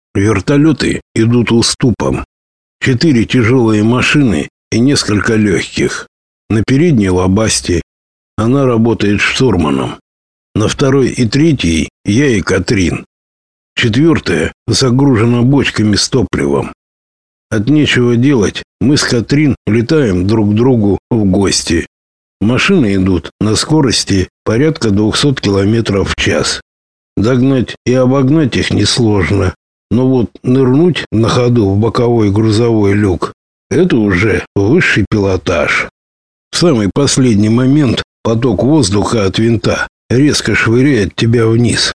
Вертолеты идут уступом. 4 тяжелые машины и несколько легких. На передней лабасте она работает штурманом. На второй и третьей я и Катрин. 4-я загружена бочками с топливом. От нечего делать мы с Катрин летаем друг к другу в гости. Машины идут на скорости порядка 200 км в час. Догнать и обогнать их несложно. Но вот нырнуть на ходу в боковой грузовой люк — это уже высший пилотаж. В самый последний момент поток воздуха от винта резко швыряет тебя вниз.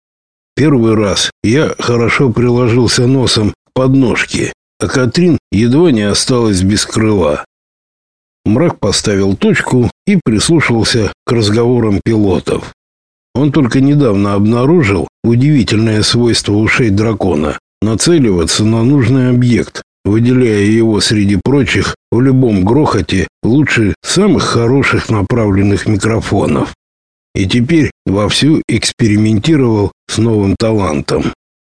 Первый раз я хорошо приложился носом к подножке, а Катрин едва не осталась без крыла. Мрак поставил точку и прислушался к разговорам пилотов. Он только недавно обнаружил удивительное свойство ушей дракона — нацеливаться на нужный объект, выделяя его среди прочих в любом грохоте лучше самых хороших направленных микрофонов. И теперь вовсю экспериментировал с новым талантом.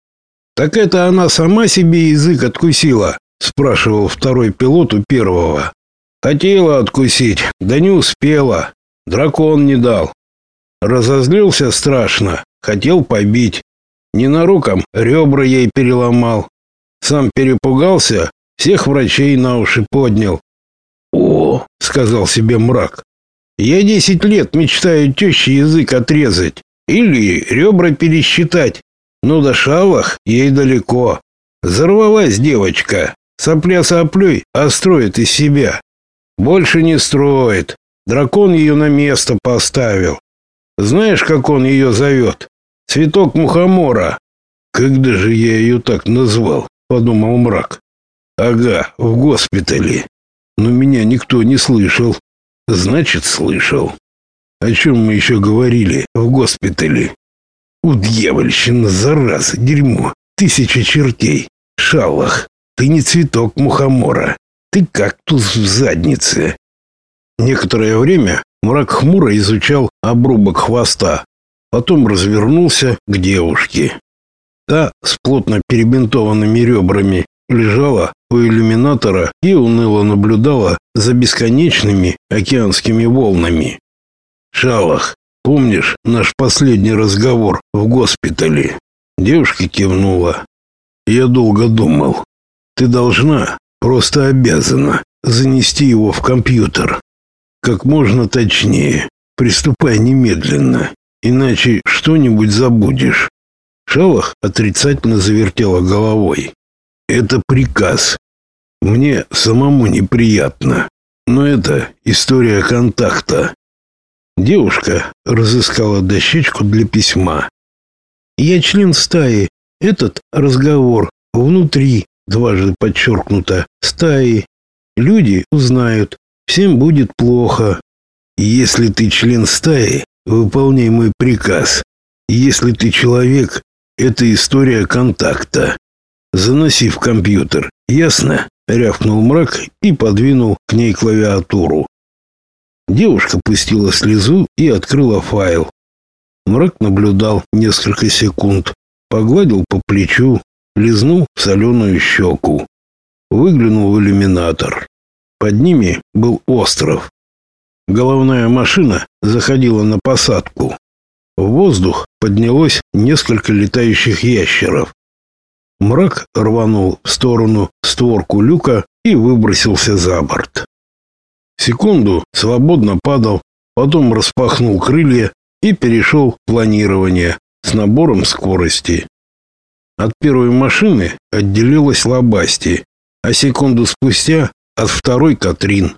«Так это она сама себе язык откусила?» — спрашивал второй пилот у первого. «Хотела откусить, да не успела. Дракон не дал. Разозлился страшно, хотел побить. Ненароком ребра ей переломал. Сам перепугался, всех врачей на уши поднял». «О!» — сказал себе Мрак. «Я 10 лет мечтаю теще язык отрезать или ребра пересчитать, но до шалах ей далеко. Взорвалась девочка, сопля соплей, а строит из себя. Больше не строит. Дракон ее на место поставил. Знаешь, как он ее зовет? Цветок мухомора». «Когда же я ее так назвал?» — подумал Мрак. «Ага, в госпитале. Но меня никто не слышал». «Значит, слышал. О чем мы еще говорили в госпитале?» «У дьявольщина, зараза, дерьмо, 1000 чертей. Шалах, ты не цветок мухомора. Ты кактус в заднице». Некоторое время Мрак хмуро изучал обрубок хвоста, потом развернулся к девушке. Та с плотно перебинтованными ребрами лежала у иллюминатора и уныло наблюдала за бесконечными океанскими волнами. «Шалах, помнишь наш последний разговор в госпитале?» Девушка кивнула. «Я долго думал. Ты должна, просто обязана, занести его в компьютер. Как можно точнее. Приступай немедленно, иначе что-нибудь забудешь». Шалах отрицательно завертела головой. «Это приказ. Мне самому неприятно, но это история контакта». Девушка разыскала дощечку для письма. «Я член стаи. Этот разговор внутри, дважды подчеркнуто, стаи. Люди узнают, всем будет плохо. Если ты член стаи, выполняй мой приказ. Если ты человек, это история контакта. Заноси в компьютер. Ясно?» — рявкнул Мрак и подвинул к ней клавиатуру. Девушка пустила слезу и открыла файл. Мрак наблюдал несколько секунд, погладил по плечу, лизнул в соленую щеку. Выглянул в иллюминатор. Под ними был остров. Головная машина заходила на посадку. В воздух поднялось несколько летающих ящеров. Мрак рванул в сторону створку люка и выбросился за борт. Секунду свободно падал, потом распахнул крылья и перешел в планирование с набором скорости. От первой машины отделилась лабасти, а секунду спустя от второй Катрин.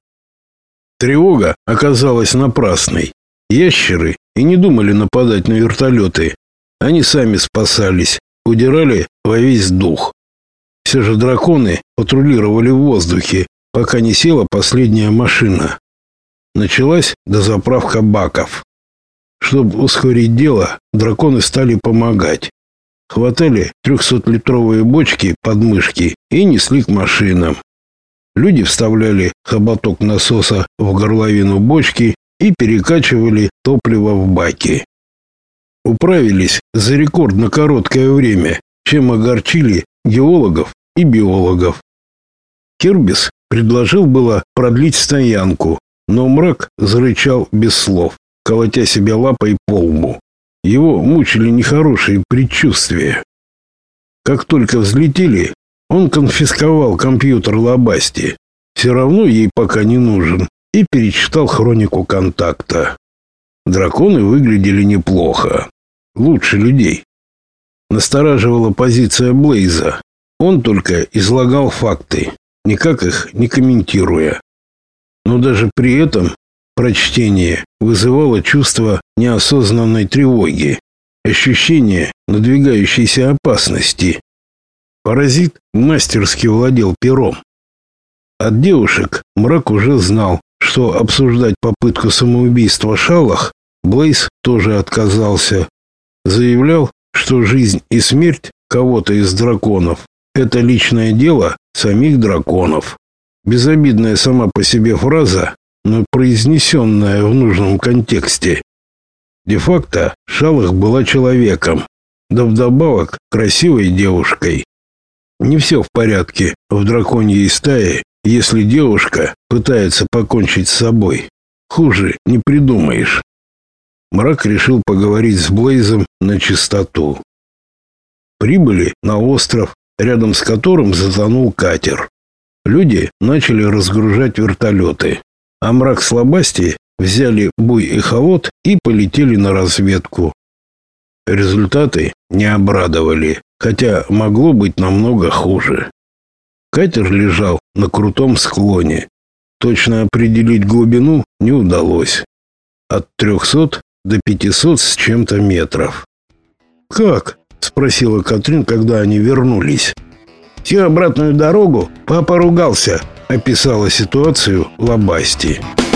Тревога оказалась напрасной. Ящеры и не думали нападать на вертолеты. Они сами спасались, удирали во весь дух. Все же драконы патрулировали в воздухе, пока не села последняя машина. Началась дозаправка баков. Чтобы ускорить дело, драконы стали помогать. Хватали 300-литровые бочки под мышки и несли к машинам. Люди вставляли хоботок насоса в горловину бочки и перекачивали топливо в баки. Управились за рекордно короткое время, чем огорчили геологов и биологов. Кирбис предложил было продлить стоянку, но Мрак зарычал без слов, колотя себя лапой по лбу. Его мучили нехорошие предчувствия. Как только взлетели, он конфисковал компьютер Лабасти, все равно ей пока не нужен, и перечитал хронику контакта. Драконы выглядели неплохо, лучше людей. Настораживала позиция Блейза. Он только излагал факты, никак их не комментируя. Но даже при этом прочтение вызывало чувство неосознанной тревоги, ощущение надвигающейся опасности. Паразит мастерски владел пером. От девушек Мрак уже знал, что обсуждать попытку самоубийства Шалах Блейз тоже отказался. Заявлял, что жизнь и смерть кого-то из драконов – это личное дело самих драконов. Безобидная сама по себе фраза, но произнесенная в нужном контексте. Де-факто Шалах была человеком, да вдобавок красивой девушкой. Не все в порядке в драконьей стае, если девушка пытается покончить с собой. Хуже не придумаешь. Мрак решил поговорить с Блейзом на чистоту. Прибыли на остров, рядом с которым затонул катер. Люди начали разгружать вертолеты, а Мрак с Лабасти взяли буй-эхолот и полетели на разведку. Результаты не обрадовали, хотя могло быть намного хуже. Катер лежал на крутом склоне. Точно определить глубину не удалось. От 300 до 500 с чем-то метров. «Как?» — спросила Катрин, когда они вернулись. «Всю обратную дорогу папа ругался», — описала ситуацию Лабасти.